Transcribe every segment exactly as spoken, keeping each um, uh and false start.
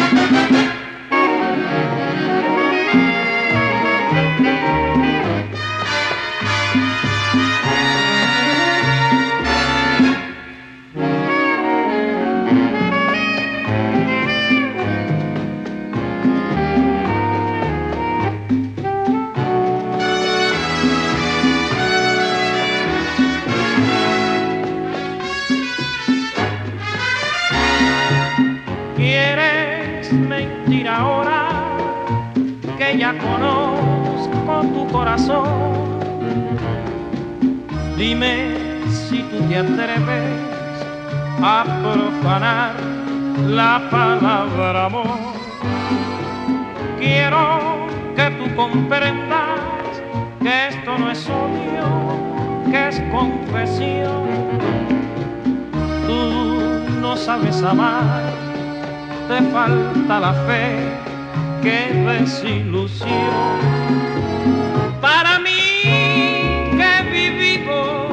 Mentir ahora que ya conozco tu corazón. Dime si tú te atreves a profanar la palabra amor. Quiero que tú comprendas que esto no es odio, que es confesión. Tú no sabes amar, te falta la fe, qué desilusión. Para mí que he vivido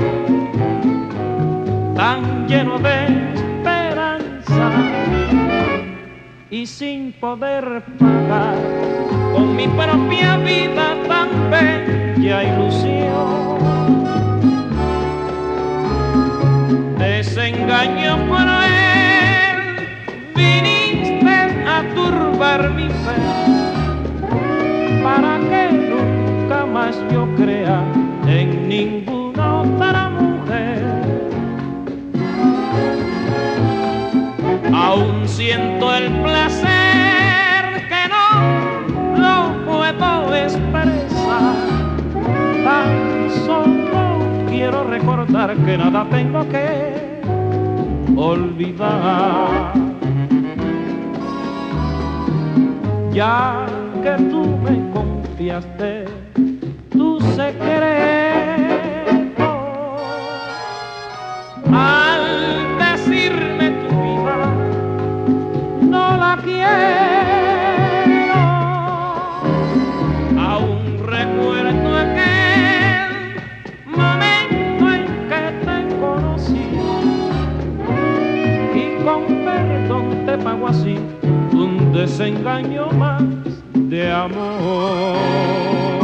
tan lleno de esperanza y sin poder pagar con mi propia vida tan bella ilusión. Desengaño cruel, viniste a turbar mi fe, para que nunca más yo crea en ninguna otra mujer. Aún siento el placer que no lo puedo expresar, tan solo quiero recordar que nada tengo que olvidar. Ya que tú me confiaste tu secreto, al decirme tu vida no la quiero, aún recuerdo aquel momento en que te conocí y con perdón te pago así un desengaño más de amor.